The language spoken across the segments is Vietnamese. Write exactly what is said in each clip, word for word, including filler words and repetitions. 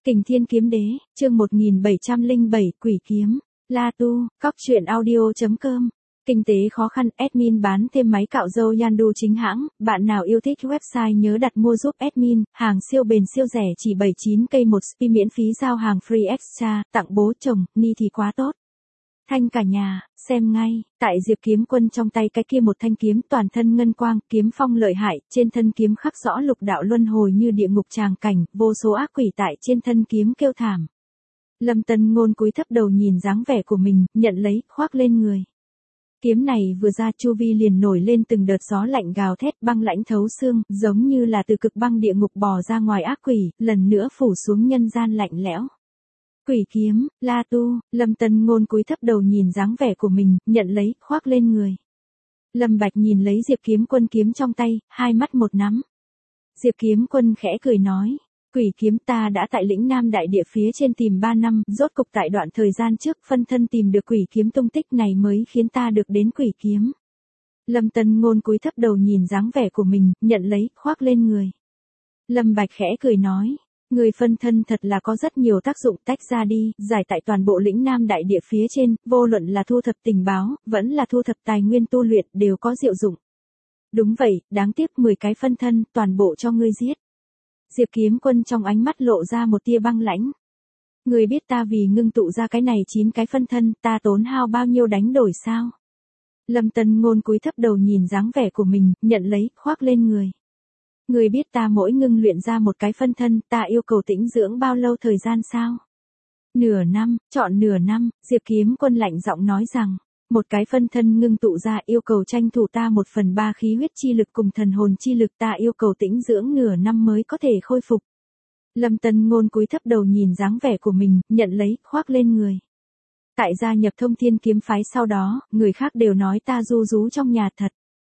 Kình Thiên Kiếm Đế, chương một nghìn bảy trăm lẻ bảy, Quỷ Kiếm, La Tu, Cóc Truyện Audio chấm com. Kinh tế khó khăn, admin bán thêm máy cạo râu Yandu chính hãng, bạn nào yêu thích website nhớ đặt mua giúp admin, hàng siêu bền siêu rẻ chỉ bảy mươi chín cây một spi miễn phí giao hàng free extra, tặng bố chồng, ni thì quá tốt. Thanh cả nhà, xem ngay, tại Diệp Kiếm Quân trong tay cái kia một thanh kiếm toàn thân ngân quang, kiếm phong lợi hại, trên thân kiếm khắc rõ lục đạo luân hồi như địa ngục tràng cảnh, vô số ác quỷ tại trên thân kiếm kêu thảm. Lâm Tân Ngôn cúi thấp đầu nhìn dáng vẻ của mình, nhận lấy, khoác lên người. Kiếm này vừa ra chu vi liền nổi lên từng đợt gió lạnh gào thét băng lãnh thấu xương, giống như là từ cực băng địa ngục bò ra ngoài ác quỷ, lần nữa phủ xuống nhân gian lạnh lẽo. Quỷ kiếm, La Tu, Lâm Tân Ngôn cúi thấp đầu nhìn dáng vẻ của mình, nhận lấy, khoác lên người. Lâm Bạch nhìn lấy Diệp Kiếm Quân kiếm trong tay, hai mắt một nắm. Diệp Kiếm Quân khẽ cười nói, quỷ kiếm ta đã tại lĩnh Nam Đại Địa phía trên tìm ba năm, rốt cục tại đoạn thời gian trước phân thân tìm được quỷ kiếm tung tích này mới khiến ta được đến quỷ kiếm. Lâm Tân Ngôn cúi thấp đầu nhìn dáng vẻ của mình, nhận lấy, khoác lên người. Lâm Bạch khẽ cười nói, người phân thân thật là có rất nhiều tác dụng, tách ra đi, giải tại toàn bộ lĩnh Nam Đại Địa phía trên, vô luận là thu thập tình báo, vẫn là thu thập tài nguyên tu luyện, đều có diệu dụng. Đúng vậy, đáng tiếc mười cái phân thân, toàn bộ cho ngươi giết. Diệp Kiếm Quân trong ánh mắt lộ ra một tia băng lãnh. Ngươi biết ta vì ngưng tụ ra cái này chín cái phân thân, ta tốn hao bao nhiêu đánh đổi sao? Lâm Tân Ngôn cúi thấp đầu nhìn dáng vẻ của mình, nhận lấy, khoác lên người. Ngươi biết ta mỗi ngưng luyện ra một cái phân thân, ta yêu cầu tĩnh dưỡng bao lâu thời gian sao? Nửa năm, chọn nửa năm, Diệp Kiếm Quân lạnh giọng nói rằng, một cái phân thân ngưng tụ ra yêu cầu tranh thủ ta một phần ba khí huyết chi lực cùng thần hồn chi lực, ta yêu cầu tĩnh dưỡng nửa năm mới có thể khôi phục. Lâm Tân Ngôn cúi thấp đầu nhìn dáng vẻ của mình, nhận lấy, khoác lên người. Tại gia nhập Thông Thiên Kiếm Phái sau đó, người khác đều nói ta ru rú trong nhà thật.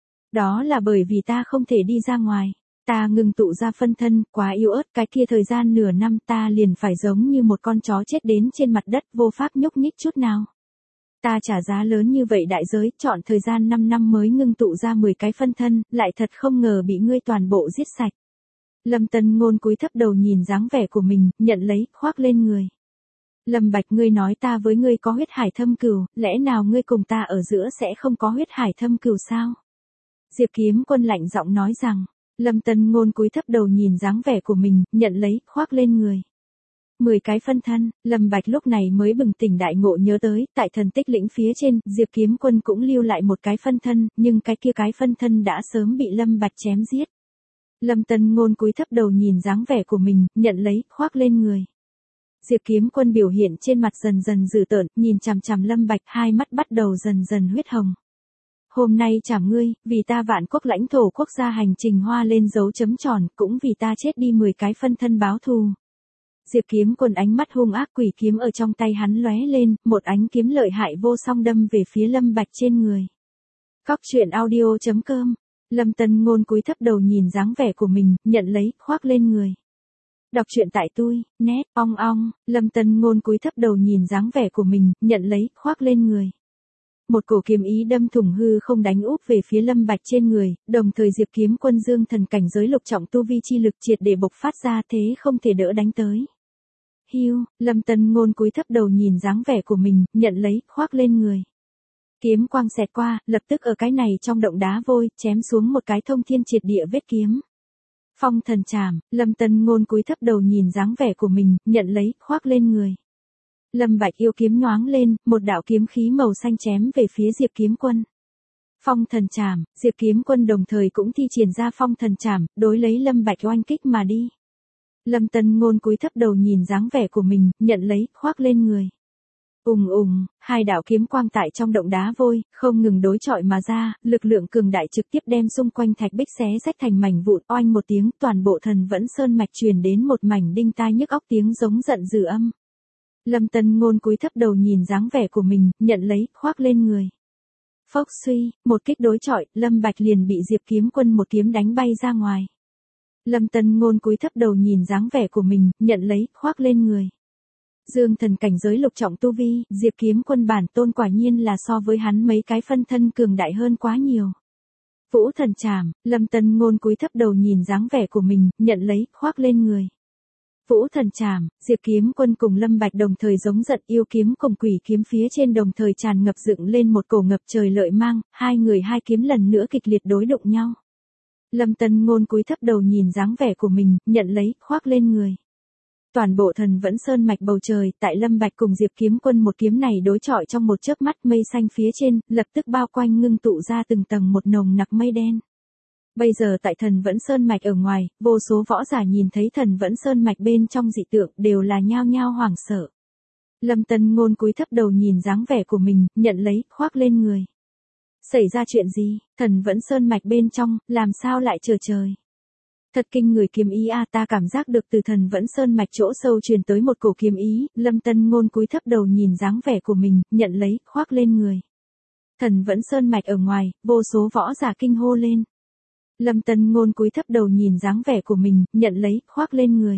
Đó là bởi vì ta không thể đi ra ngoài. Ta ngừng tụ ra phân thân, quá yếu ớt, cái kia thời gian nửa năm ta liền phải giống như một con chó chết đến trên mặt đất, vô pháp nhúc nhích chút nào. Ta trả giá lớn như vậy đại giới, chọn thời gian năm năm mới ngưng tụ ra mười cái phân thân, lại thật không ngờ bị ngươi toàn bộ giết sạch. Lâm Tân Ngôn cúi thấp đầu nhìn dáng vẻ của mình, nhận lấy, khoác lên người. Lâm Bạch, ngươi nói ta với ngươi có huyết hải thâm cừu, lẽ nào ngươi cùng ta ở giữa sẽ không có huyết hải thâm cừu sao? Diệp Kiếm Quân lạnh giọng nói rằng. Lâm Tân Ngôn cúi thấp đầu nhìn dáng vẻ của mình, nhận lấy, khoác lên người. Mười cái phân thân, Lâm Bạch lúc này mới bừng tỉnh đại ngộ nhớ tới, tại thần tích lĩnh phía trên, Diệp Kiếm Quân cũng lưu lại một cái phân thân, nhưng cái kia cái phân thân đã sớm bị Lâm Bạch chém giết. Lâm Tân Ngôn cúi thấp đầu nhìn dáng vẻ của mình, nhận lấy, khoác lên người. Diệp Kiếm Quân biểu hiện trên mặt dần dần dữ tợn, nhìn chằm chằm Lâm Bạch, hai mắt bắt đầu dần dần huyết hồng. Hôm nay chảm ngươi, vì ta vạn quốc lãnh thổ quốc gia hành trình hoa lên dấu chấm tròn, cũng vì ta chết đi mười cái phân thân báo thù. Diệp Kiếm Quân ánh mắt hung ác, quỷ kiếm ở trong tay hắn lóe lên, một ánh kiếm lợi hại vô song đâm về phía Lâm Bạch trên người. Cóc Truyện Audio chấm com. Lâm Tân Ngôn cúi thấp đầu nhìn dáng vẻ của mình, nhận lấy, khoác lên người. Đọc truyện tại tui, net, ong ong, Lâm Tân Ngôn cúi thấp đầu nhìn dáng vẻ của mình, nhận lấy, khoác lên người. Một cổ kiếm ý đâm thủng hư không đánh úp về phía Lâm Bạch trên người, đồng thời Diệp Kiếm Quân dương thần cảnh giới lục trọng tu vi chi lực triệt để bộc phát ra, thế không thể đỡ đánh tới. Hiu, Lâm Tân Ngôn cúi thấp đầu nhìn dáng vẻ của mình, nhận lấy, khoác lên người. Kiếm quang xẹt qua, lập tức ở cái này trong động đá vôi, chém xuống một cái thông thiên triệt địa vết kiếm. Phong thần trảm, Lâm Tân Ngôn cúi thấp đầu nhìn dáng vẻ của mình, nhận lấy, khoác lên người. Lâm Bạch yêu kiếm nhoáng lên, một đạo kiếm khí màu xanh chém về phía Diệp Kiếm Quân. Phong thần trảm, Diệp Kiếm Quân đồng thời cũng thi triển ra phong thần trảm, đối lấy Lâm Bạch oanh kích mà đi. Lâm Tân Ngôn cúi thấp đầu nhìn dáng vẻ của mình, nhận lấy, khoác lên người. Ùng ùng, hai đạo kiếm quang tại trong động đá vôi, không ngừng đối chọi mà ra, lực lượng cường đại trực tiếp đem xung quanh thạch bích xé rách thành mảnh vụn, oanh một tiếng, toàn bộ thần vẫn sơn mạch truyền đến một mảnh đinh tai nhức óc tiếng giống giận dữ âm. Lâm Tân Ngôn cúi thấp đầu nhìn dáng vẻ của mình, nhận lấy, khoác lên người. Phốc suy, một kích đối chọi, Lâm Bạch liền bị Diệp Kiếm Quân một kiếm đánh bay ra ngoài. Lâm Tân Ngôn cúi thấp đầu nhìn dáng vẻ của mình, nhận lấy, khoác lên người. Dương thần cảnh giới lục trọng tu vi, Diệp Kiếm Quân bản tôn quả nhiên là so với hắn mấy cái phân thân cường đại hơn quá nhiều. Vũ thần trảm, Lâm Tân Ngôn cúi thấp đầu nhìn dáng vẻ của mình, nhận lấy, khoác lên người. Vũ thần trảm, Diệp Kiếm Quân cùng Lâm Bạch đồng thời giống giận, yêu kiếm cùng quỷ kiếm phía trên đồng thời tràn ngập dựng lên một cổ ngập trời lợi mang, hai người hai kiếm lần nữa kịch liệt đối đụng nhau. Lâm Tân Ngôn cúi thấp đầu nhìn dáng vẻ của mình, nhận lấy, khoác lên người. Toàn bộ Thần Vẫn Sơn mạch bầu trời, tại Lâm Bạch cùng Diệp Kiếm Quân một kiếm này đối chọi trong một chớp mắt, mây xanh phía trên, lập tức bao quanh ngưng tụ ra từng tầng một nồng nặc mây đen. Bây giờ tại Thần Vẫn Sơn mạch ở ngoài, vô số võ giả nhìn thấy Thần Vẫn Sơn mạch bên trong dị tượng đều là nhao nhao hoảng sợ. Lâm Tân Ngôn cúi thấp đầu nhìn dáng vẻ của mình, nhận lấy, khoác lên người. Xảy ra chuyện gì? Thần Vẫn Sơn mạch bên trong, làm sao lại trở trời? Thật kinh người kiếm ý a, ta cảm giác được từ Thần Vẫn Sơn mạch chỗ sâu truyền tới một cổ kiếm ý. Lâm Tân Ngôn cúi thấp đầu nhìn dáng vẻ của mình, nhận lấy, khoác lên người. Thần Vẫn Sơn mạch ở ngoài, vô số võ giả kinh hô lên. Lâm Tân Ngôn cúi thấp đầu nhìn dáng vẻ của mình, nhận lấy, khoác lên người.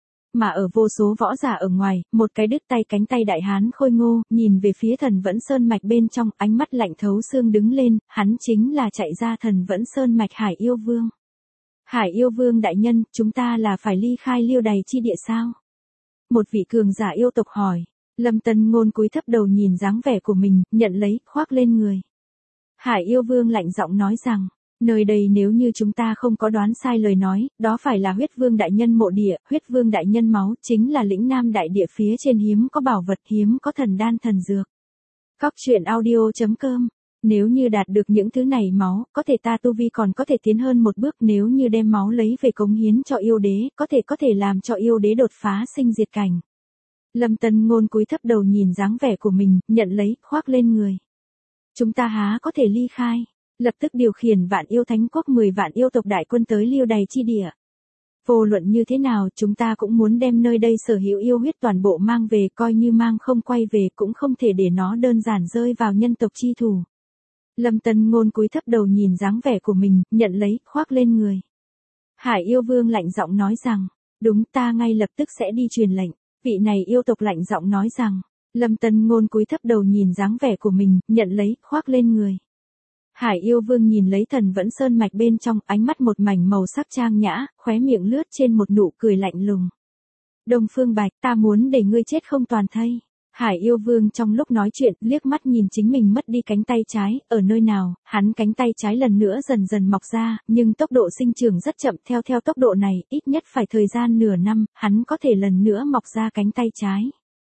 Mà ở vô số võ giả ở ngoài, một cái đứt tay cánh tay đại hán khôi ngô, nhìn về phía Thần Vẫn Sơn mạch bên trong, ánh mắt lạnh thấu xương đứng lên, hắn chính là chạy ra Thần Vẫn Sơn mạch Hải Yêu Vương. Hải Yêu Vương đại nhân, chúng ta là phải ly khai Liêu Đày chi địa sao? Một vị cường giả yêu tộc hỏi. Lâm Tân Ngôn cúi thấp đầu nhìn dáng vẻ của mình, nhận lấy, khoác lên người. Hải Yêu Vương lạnh giọng nói rằng, nơi đây nếu như chúng ta không có đoán sai lời nói, đó phải là Huyết Vương đại nhân mộ địa, Huyết Vương đại nhân máu chính là lĩnh Nam đại địa phía trên hiếm có bảo vật, hiếm có thần đan thần dược. Cóc truyện audio chấm com. Nếu như đạt được những thứ này máu, có thể ta tu vi còn có thể tiến hơn một bước, nếu như đem máu lấy về cống hiến cho yêu đế, có thể có thể làm cho yêu đế đột phá sinh diệt cảnh. Lâm Tân Ngôn cúi thấp đầu nhìn dáng vẻ của mình, nhận lấy, khoác lên người. Chúng ta há có thể ly khai, lập tức điều khiển vạn yêu thánh quốc mười vạn yêu tộc đại quân tới Liêu Đày chi địa. Vô luận như thế nào, chúng ta cũng muốn đem nơi đây sở hữu yêu huyết toàn bộ mang về, coi như mang không quay về cũng không thể để nó đơn giản rơi vào nhân tộc chi thủ. Lâm Tân Ngôn cúi thấp đầu nhìn dáng vẻ của mình, nhận lấy, khoác lên người. Hải Yêu Vương lạnh giọng nói rằng, đúng, ta ngay lập tức sẽ đi truyền lệnh. Vị này yêu tộc lạnh giọng nói rằng, Lâm Tân Ngôn cúi thấp đầu nhìn dáng vẻ của mình, nhận lấy, khoác lên người. Hải Yêu Vương nhìn lấy Thần Vẫn Sơn mạch bên trong, ánh mắt một mảnh màu sắc trang nhã, khóe miệng lướt trên một nụ cười lạnh lùng. Đông Phương Bạch, ta muốn để ngươi chết không toàn thây. Hải Yêu Vương trong lúc nói chuyện, liếc mắt nhìn chính mình mất đi cánh tay trái, ở nơi nào, hắn cánh tay trái lần nữa dần dần mọc ra, nhưng tốc độ sinh trưởng rất chậm, theo theo tốc độ này, ít nhất phải thời gian nửa năm, hắn có thể lần nữa mọc ra cánh tay trái.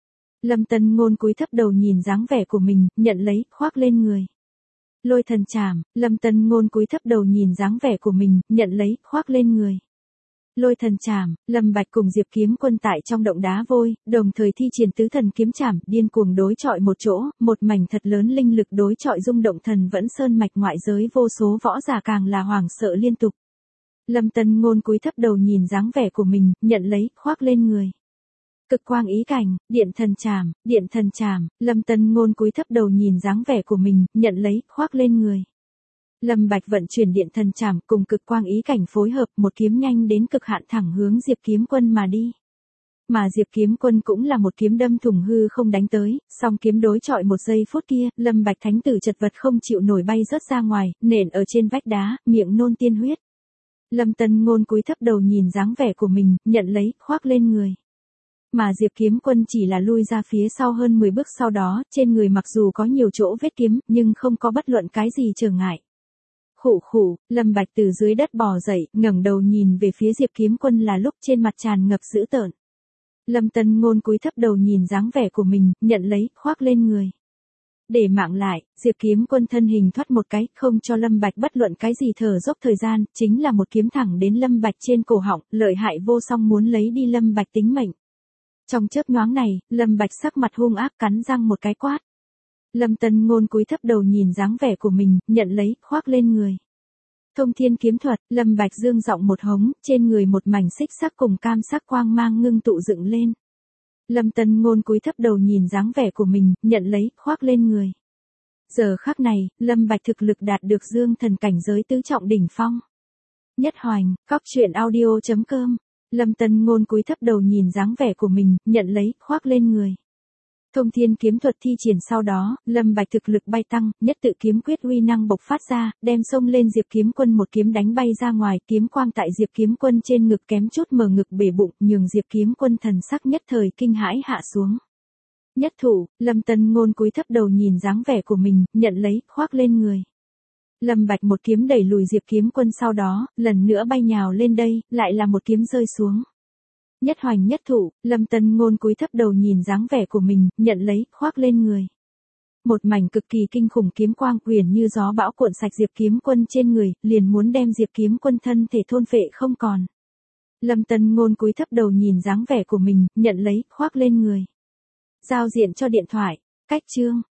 Lâm Tân Ngôn cúi thấp đầu nhìn dáng vẻ của mình, nhận lấy, khoác lên người. Lôi thần trảm, Lâm Tân Ngôn cúi thấp đầu nhìn dáng vẻ của mình, nhận lấy, khoác lên người. Lôi thần trảm, Lâm Bạch cùng Diệp Kiếm Quân tại trong động đá vôi, đồng thời thi triển tứ thần kiếm trảm, điên cuồng đối chọi một chỗ, một mảnh thật lớn linh lực đối chọi rung động Thần Vẫn Sơn mạch ngoại giới, vô số võ giả càng là hoảng sợ liên tục. Lâm Tân Ngôn cúi thấp đầu nhìn dáng vẻ của mình, nhận lấy, khoác lên người. Cực quang ý cảnh, điện thần trảm, điện thần trảm, Lâm Tân Ngôn cúi thấp đầu nhìn dáng vẻ của mình, nhận lấy, khoác lên người. Lâm Bạch vận chuyển điện thần trảm cùng cực quang ý cảnh phối hợp, một kiếm nhanh đến cực hạn thẳng hướng Diệp Kiếm Quân mà đi. Mà Diệp Kiếm Quân cũng là một kiếm đâm thủng hư không đánh tới, song kiếm đối chọi một giây phút kia, Lâm Bạch thánh tử chật vật không chịu nổi bay rớt ra ngoài, nện ở trên vách đá, miệng nôn tiên huyết. Lâm Tân Ngôn cúi thấp đầu nhìn dáng vẻ của mình, nhận lấy, khoác lên người. Mà Diệp Kiếm Quân chỉ là lui ra phía sau hơn mười bước, sau đó, trên người mặc dù có nhiều chỗ vết kiếm, nhưng không có bất luận cái gì trở ngại. Khụ khụ, Lâm Bạch từ dưới đất bò dậy, ngẩng đầu nhìn về phía Diệp Kiếm Quân là lúc trên mặt tràn ngập dữ tợn. Lâm Tân Ngôn cúi thấp đầu nhìn dáng vẻ của mình, nhận lấy, khoác lên người. Để mạng lại, Diệp Kiếm Quân thân hình thoát một cái, không cho Lâm Bạch bất luận cái gì thở dốc thời gian, chính là một kiếm thẳng đến Lâm Bạch trên cổ họng, lợi hại vô song muốn lấy đi Lâm Bạch tính mệnh. Trong chớp nhoáng này, Lâm Bạch sắc mặt hung ác cắn răng một cái quát. Lâm Tân Ngôn cúi thấp đầu nhìn dáng vẻ của mình, nhận lấy, khoác lên người. Thông thiên kiếm thuật, Lâm Bạch dương giọng một hống, trên người một mảnh xích sắc cùng cam sắc quang mang ngưng tụ dựng lên. Lâm Tân Ngôn cúi thấp đầu nhìn dáng vẻ của mình, nhận lấy, khoác lên người. Giờ khắc này, Lâm Bạch thực lực đạt được dương thần cảnh giới tứ trọng đỉnh phong. Nhất Hoành, Cóc truyện audio chấm com. Lâm Tân Ngôn cúi thấp đầu nhìn dáng vẻ của mình, nhận lấy, khoác lên người. Thông thiên kiếm thuật thi triển sau đó, Lâm Bạch thực lực bay tăng, nhất tự kiếm quyết uy năng bộc phát ra, đem xông lên Diệp Kiếm Quân một kiếm đánh bay ra ngoài, kiếm quang tại Diệp Kiếm Quân trên ngực kém chút mở ngực bể bụng, nhường Diệp Kiếm Quân thần sắc nhất thời kinh hãi hạ xuống. Nhất thủ, Lâm Tân Ngôn cúi thấp đầu nhìn dáng vẻ của mình, nhận lấy, khoác lên người. Lâm Bạch một kiếm đẩy lùi Diệp Kiếm Quân sau đó, lần nữa bay nhào lên đây, lại là một kiếm rơi xuống. Nhất hoành nhất thủ, Lâm Tân Ngôn cúi thấp đầu nhìn dáng vẻ của mình, nhận lấy, khoác lên người. Một mảnh cực kỳ kinh khủng kiếm quang uyển như gió bão cuộn sạch Diệp Kiếm Quân trên người, liền muốn đem Diệp Kiếm Quân thân thể thôn phệ không còn. Lâm Tân Ngôn cúi thấp đầu nhìn dáng vẻ của mình, nhận lấy, khoác lên người. Giao diện cho điện thoại, cách chương.